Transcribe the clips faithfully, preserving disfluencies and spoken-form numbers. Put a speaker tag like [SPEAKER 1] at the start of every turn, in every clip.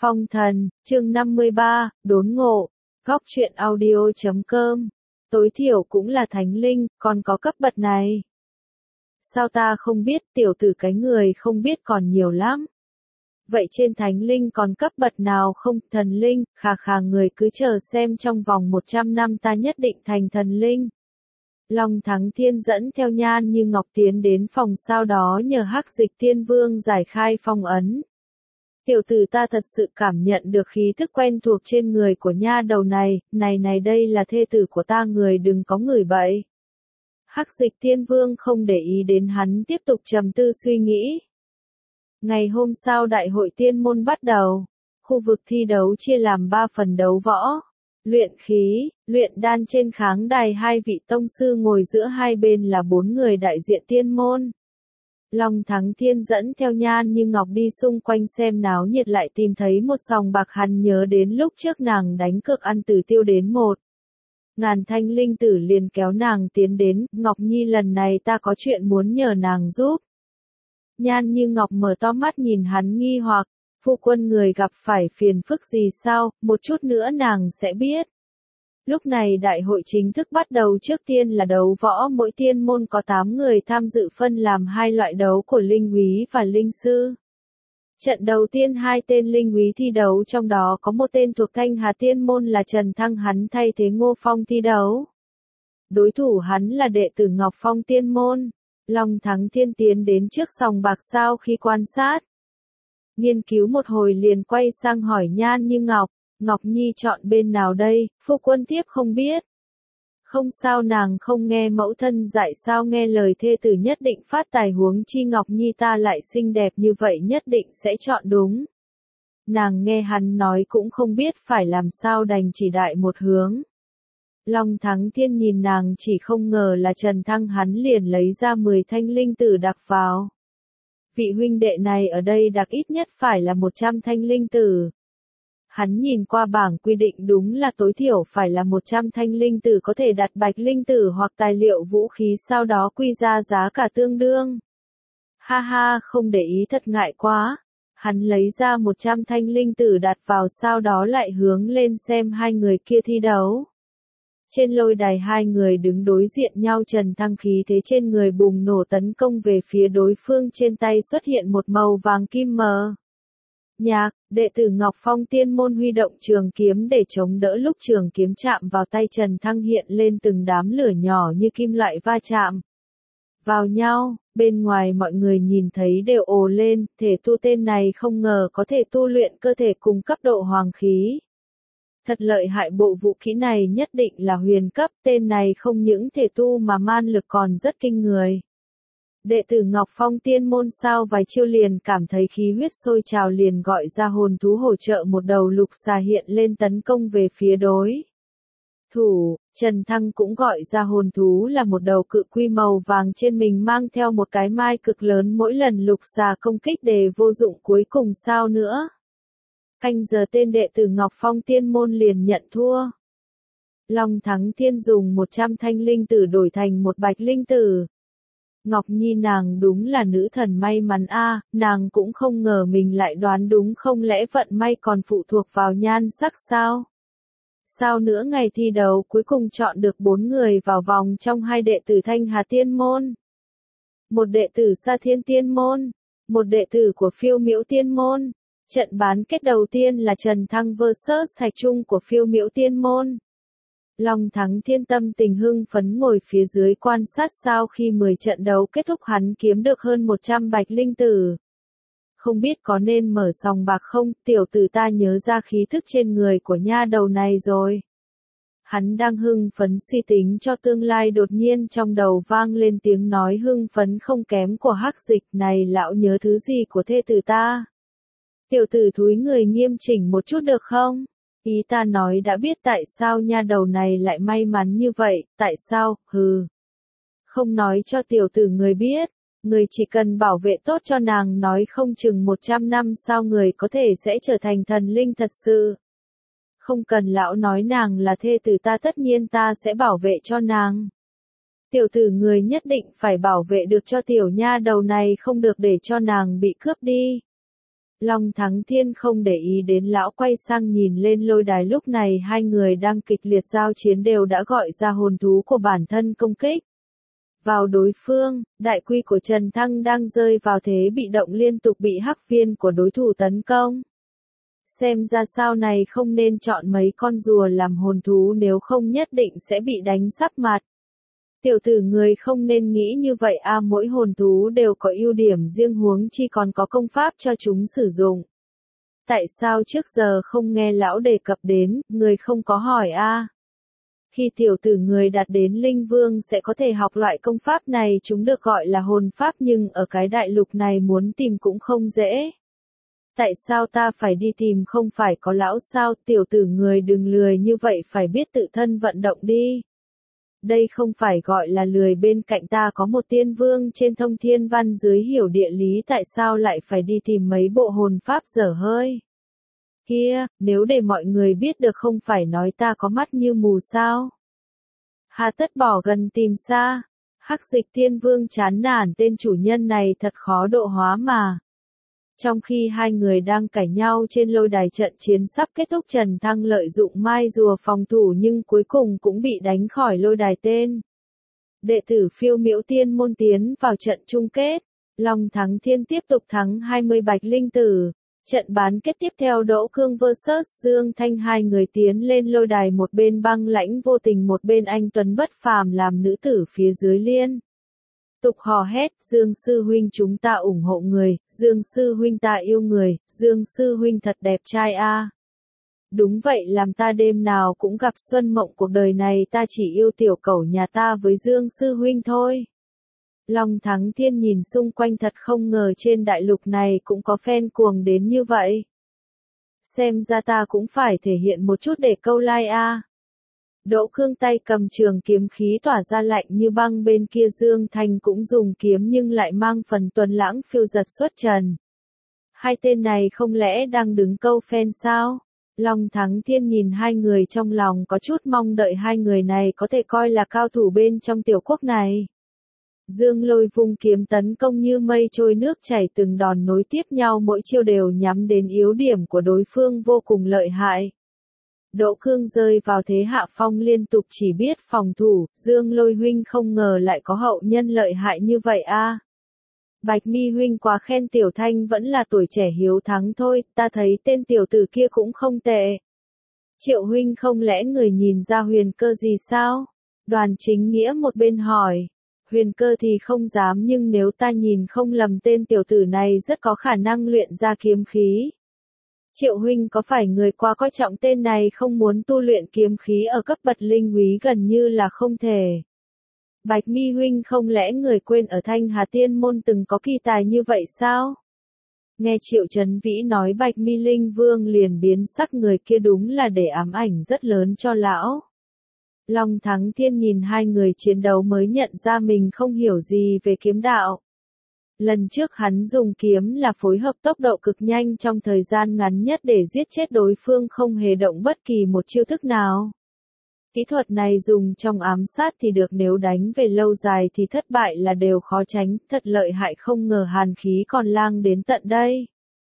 [SPEAKER 1] Phong thần, chương năm mươi ba, đốn ngộ, góc truyện audio chấm com, tối thiểu cũng là thánh linh, còn có cấp bậc này. Sao ta không biết, tiểu tử cái người không biết còn nhiều lắm. Vậy trên thánh linh còn cấp bậc nào không? Thần linh, khà khà người cứ chờ xem trong vòng một trăm năm ta nhất định thành thần linh. Long Thắng Thiên dẫn theo Nhan Như Ngọc tiến đến phòng sau đó nhờ Hắc Dịch Tiên Vương giải khai phong ấn. Tiểu tử ta thật sự cảm nhận được khí thức quen thuộc trên người của nha đầu này, này này đây là thê tử của ta, người đừng có ngửi bậy. Hắc Dịch Tiên Vương không để ý đến hắn, tiếp tục trầm tư suy nghĩ. Ngày hôm sau đại hội tiên môn bắt đầu, khu vực thi đấu chia làm ba phần đấu võ, luyện khí, luyện đan. Trên kháng đài hai vị tông sư ngồi giữa hai bên là bốn người đại diện tiên môn. Long Thắng Thiên dẫn theo Nhan Như Ngọc đi xung quanh xem náo nhiệt, lại tìm thấy một sòng bạc, hắn nhớ đến lúc trước nàng đánh cược ăn tử tiêu đến một ngàn thanh linh tử liền kéo nàng tiến đến, Ngọc Nhi lần này ta có chuyện muốn nhờ nàng giúp. Nhan Như Ngọc mở to mắt nhìn hắn nghi hoặc, phu quân người gặp phải phiền phức gì sao, một chút nữa nàng sẽ biết. Lúc này đại hội chính thức bắt đầu, trước tiên là đấu võ, mỗi tiên môn có tám người tham dự, phân làm hai loại đấu của linh úy và linh sư. Trận đầu tiên hai tên linh úy thi đấu, trong đó có một tên thuộc Thanh Hà tiên môn là Trần Thăng, hắn thay thế Ngô Phong thi đấu. Đối thủ hắn là đệ tử Ngọc Phong tiên môn. Long Thắng Thiên tiến đến trước sòng bạc, sau khi quan sát, nghiên cứu một hồi liền quay sang hỏi Nhan Như Ngọc, Ngọc Nhi chọn bên nào đây? Phu quân tiếp không biết. Không sao, nàng không nghe mẫu thân dạy sao, nghe lời thê tử nhất định phát tài, huống chi Ngọc Nhi ta lại xinh đẹp như vậy nhất định sẽ chọn đúng. Nàng nghe hắn nói cũng không biết phải làm sao, đành chỉ đại một hướng. Long Thắng Thiên nhìn nàng chỉ, không ngờ là Trần Thăng, hắn liền lấy ra mười thanh linh tử đặt vào. Vị huynh đệ này ở đây đặt ít nhất phải là một trăm thanh linh tử. Hắn nhìn qua bảng quy định, đúng là tối thiểu phải là một trăm thanh linh tử có thể đặt bạch linh tử hoặc tài liệu vũ khí, sau đó quy ra giá cả tương đương. Ha ha, không để ý thật ngại quá. Hắn lấy ra một trăm thanh linh tử đặt vào, sau đó lại hướng lên xem hai người kia thi đấu. Trên lôi đài hai người đứng đối diện nhau, Trần Thăng khí thế trên người bùng nổ tấn công về phía đối phương, trên tay xuất hiện một màu vàng kim mờ nhạc, đệ tử Ngọc Phong tiên môn huy động trường kiếm để chống đỡ, lúc trường kiếm chạm vào tay Trần Thăng hiện lên từng đám lửa nhỏ như kim loại va chạm vào nhau, bên ngoài mọi người nhìn thấy đều ồ lên, thể tu tên này không ngờ có thể tu luyện cơ thể cùng cấp độ hoàng khí. Thật lợi hại, bộ vũ khí này nhất định là huyền cấp, tên này không những thể tu mà man lực còn rất kinh người. Đệ tử Ngọc Phong tiên môn sau vài chiêu liền cảm thấy khí huyết sôi trào, liền gọi ra hồn thú hỗ trợ, một đầu lục xà hiện lên tấn công về phía đối thủ. Trần Thăng cũng gọi ra hồn thú là một đầu cự quy màu vàng, trên mình mang theo một cái mai cực lớn, mỗi lần lục xà công kích đều vô dụng, cuối cùng sao nữa. Canh giờ tên đệ tử Ngọc Phong tiên môn liền nhận thua. Long Thắng Thiên dùng một trăm thanh linh tử đổi thành một bạch linh tử. Ngọc Nhi nàng đúng là nữ thần may mắn a, nàng cũng không ngờ mình lại đoán đúng, không lẽ vận may còn phụ thuộc vào nhan sắc sao? Sao nữa, ngày thi đấu cuối cùng chọn được bốn người vào vòng trong, hai đệ tử Thanh Hà tiên môn, một đệ tử Sa Thiên tiên môn, một đệ tử của Phiêu Miễu tiên môn. Trận bán kết đầu tiên là Trần Thăng versus Thạch Trung của Phiêu Miễu tiên môn. Long Thắng Thiên tâm tình hưng phấn ngồi phía dưới quan sát, sau khi mười trận đấu kết thúc hắn kiếm được hơn một trăm bạch linh tử. Không biết có nên mở sòng bạc không, tiểu tử ta nhớ ra khí thức trên người của nha đầu này rồi. Hắn đang hưng phấn suy tính cho tương lai, đột nhiên trong đầu vang lên tiếng nói hưng phấn không kém của Hắc Dịch, này lão nhớ thứ gì của thê tử ta? Tiểu tử thúi, người nghiêm chỉnh một chút được không? Ý ta nói đã biết tại sao nha đầu này lại may mắn như vậy, tại sao, hừ. Không nói cho tiểu tử người biết, người chỉ cần bảo vệ tốt cho nàng, nói không chừng một trăm năm sau người có thể sẽ trở thành thần linh thật sự. Không cần lão nói nàng là thê tử ta, tất nhiên ta sẽ bảo vệ cho nàng. Tiểu tử người nhất định phải bảo vệ được cho tiểu nha đầu này, không được để cho nàng bị cướp đi. Long Thắng Thiên không để ý đến lão, quay sang nhìn lên lôi đài, lúc này hai người đang kịch liệt giao chiến đều đã gọi ra hồn thú của bản thân công kích vào đối phương. Đại quy của Trần Thăng đang rơi vào thế bị động, liên tục bị hắc viên của đối thủ tấn công. Xem ra sau này không nên chọn mấy con rùa làm hồn thú, nếu không nhất định sẽ bị đánh sắc mặt. Tiểu tử người không nên nghĩ như vậy a, à, mỗi hồn thú đều có ưu điểm riêng, huống chi còn có công pháp cho chúng sử dụng. Tại sao trước giờ không nghe lão đề cập đến, người không có hỏi a? À? Khi tiểu tử người đạt đến linh vương sẽ có thể học loại công pháp này, chúng được gọi là hồn pháp, nhưng ở cái đại lục này muốn tìm cũng không dễ. Tại sao ta phải đi tìm, không phải có lão sao? Tiểu tử người đừng lười như vậy, phải biết tự thân vận động đi. Đây không phải gọi là lười, bên cạnh ta có một tiên vương trên thông thiên văn dưới hiểu địa lý, tại sao lại phải đi tìm mấy bộ hồn pháp dở hơi? Kia, nếu để mọi người biết được không phải nói ta có mắt như mù sao? Hà tất bỏ gần tìm xa. Hắc Dịch Tiên Vương chán nản, tên chủ nhân này thật khó độ hóa mà. Trong khi hai người đang cãi nhau trên lôi đài, trận chiến sắp kết thúc, Trần Thăng lợi dụng mai rùa phòng thủ nhưng cuối cùng cũng bị đánh khỏi lôi đài. Tên đệ tử Phiêu Miễu Tiên môn tiến vào trận chung kết. Long Thắng Thiên tiếp tục thắng hai mươi Bạch Linh Tử. Trận bán kết tiếp theo Đỗ Cương versus Dương Thanh, hai người tiến lên lôi đài, một bên Băng Lãnh Vô Tình, một bên Anh Tuấn Bất Phàm làm nữ tử phía dưới liên tục hò hét: Dương sư huynh chúng ta ủng hộ người, Dương sư huynh ta yêu người, Dương sư huynh thật đẹp trai a. À. Đúng vậy, làm ta đêm nào cũng gặp xuân mộng, cuộc đời này ta chỉ yêu tiểu cẩu nhà ta với Dương sư huynh thôi. Long Thắng Thiên nhìn xung quanh, thật không ngờ trên đại lục này cũng có fan cuồng đến như vậy. Xem ra ta cũng phải thể hiện một chút để câu like a. À. Đỗ Cương tay cầm trường kiếm, khí tỏa ra lạnh như băng, bên kia Dương Thanh cũng dùng kiếm nhưng lại mang phần tuấn lãng phiêu giật xuất trần. Hai tên này không lẽ đang đứng câu fan sao? Long Thắng Thiên nhìn hai người trong lòng có chút mong đợi, hai người này có thể coi là cao thủ bên trong tiểu quốc này. Dương Lôi vung kiếm tấn công như mây trôi nước chảy, từng đòn nối tiếp nhau, mỗi chiêu đều nhắm đến yếu điểm của đối phương, vô cùng lợi hại. Đỗ Cương rơi vào thế hạ phong, liên tục chỉ biết phòng thủ. Dương Lôi huynh không ngờ lại có hậu nhân lợi hại như vậy a. À. Bạch Mi huynh quá khen, Tiểu Thanh vẫn là tuổi trẻ hiếu thắng thôi, ta thấy tên tiểu tử kia cũng không tệ. Triệu huynh không lẽ người nhìn ra huyền cơ gì sao? Đoàn Chính Nghĩa một bên hỏi. Huyền cơ thì không dám, nhưng nếu ta nhìn không lầm, tên tiểu tử này rất có khả năng luyện ra kiếm khí. Triệu huynh có phải người quá coi trọng tên này, không muốn tu luyện kiếm khí ở cấp bậc linh úy gần như là không thể. Bạch Mi huynh không lẽ người quên ở Thanh Hà Tiên môn từng có kỳ tài như vậy sao? Nghe Triệu Chấn Vĩ nói Bạch Mi Linh Vương liền biến sắc, người kia đúng là để ám ảnh rất lớn cho lão. Long Thắng Thiên nhìn hai người chiến đấu mới nhận ra mình không hiểu gì về kiếm đạo. Lần trước hắn dùng kiếm là phối hợp tốc độ cực nhanh trong thời gian ngắn nhất để giết chết đối phương, không hề động bất kỳ một chiêu thức nào. Kỹ thuật này dùng trong ám sát thì được, nếu đánh về lâu dài thì thất bại là đều khó tránh, thật lợi hại, không ngờ hàn khí còn lang đến tận đây.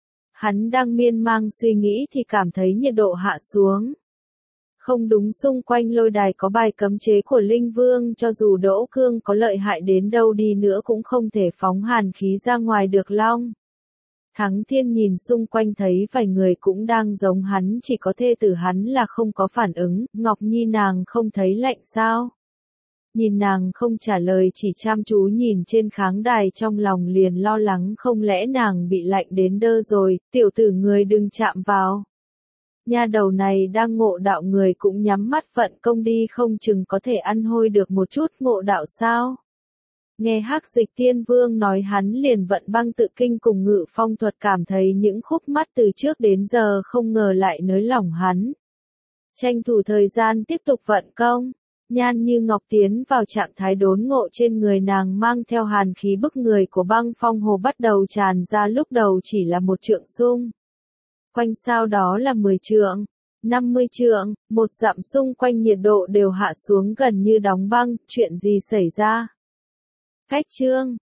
[SPEAKER 1] Hắn đang miên man suy nghĩ thì cảm thấy nhiệt độ hạ xuống. Không đúng, xung quanh lôi đài có bài cấm chế của Linh Vương, cho dù Đỗ Cương có lợi hại đến đâu đi nữa cũng không thể phóng hàn khí ra ngoài được. Long Thắng Thiên nhìn xung quanh thấy vài người cũng đang giống hắn, chỉ có thê tử hắn là không có phản ứng. Ngọc Nhi nàng không thấy lạnh sao? Nhìn nàng không trả lời, chỉ chăm chú nhìn trên kháng đài, trong lòng liền lo lắng, không lẽ nàng bị lạnh đến đơ rồi. Tiểu tử người đừng chạm vào. Nha đầu này đang ngộ đạo, người cũng nhắm mắt vận công đi, không chừng có thể ăn hôi được một chút. Ngộ đạo sao? Nghe Hắc Dịch Tiên Vương nói, hắn liền vận băng tự kinh cùng ngự phong thuật, cảm thấy những khúc mắc từ trước đến giờ không ngờ lại nới lỏng hắn. Tranh thủ thời gian tiếp tục vận công. Nhan Như Ngọc tiến vào trạng thái đốn ngộ, trên người nàng mang theo hàn khí bức người của băng phong hồ bắt đầu tràn ra, lúc đầu chỉ là một trượng xung quanh, sau đó là mười trượng, năm mươi trượng, một dặm xung quanh, nhiệt độ đều hạ xuống gần như đóng băng. Chuyện gì xảy ra? Cách chương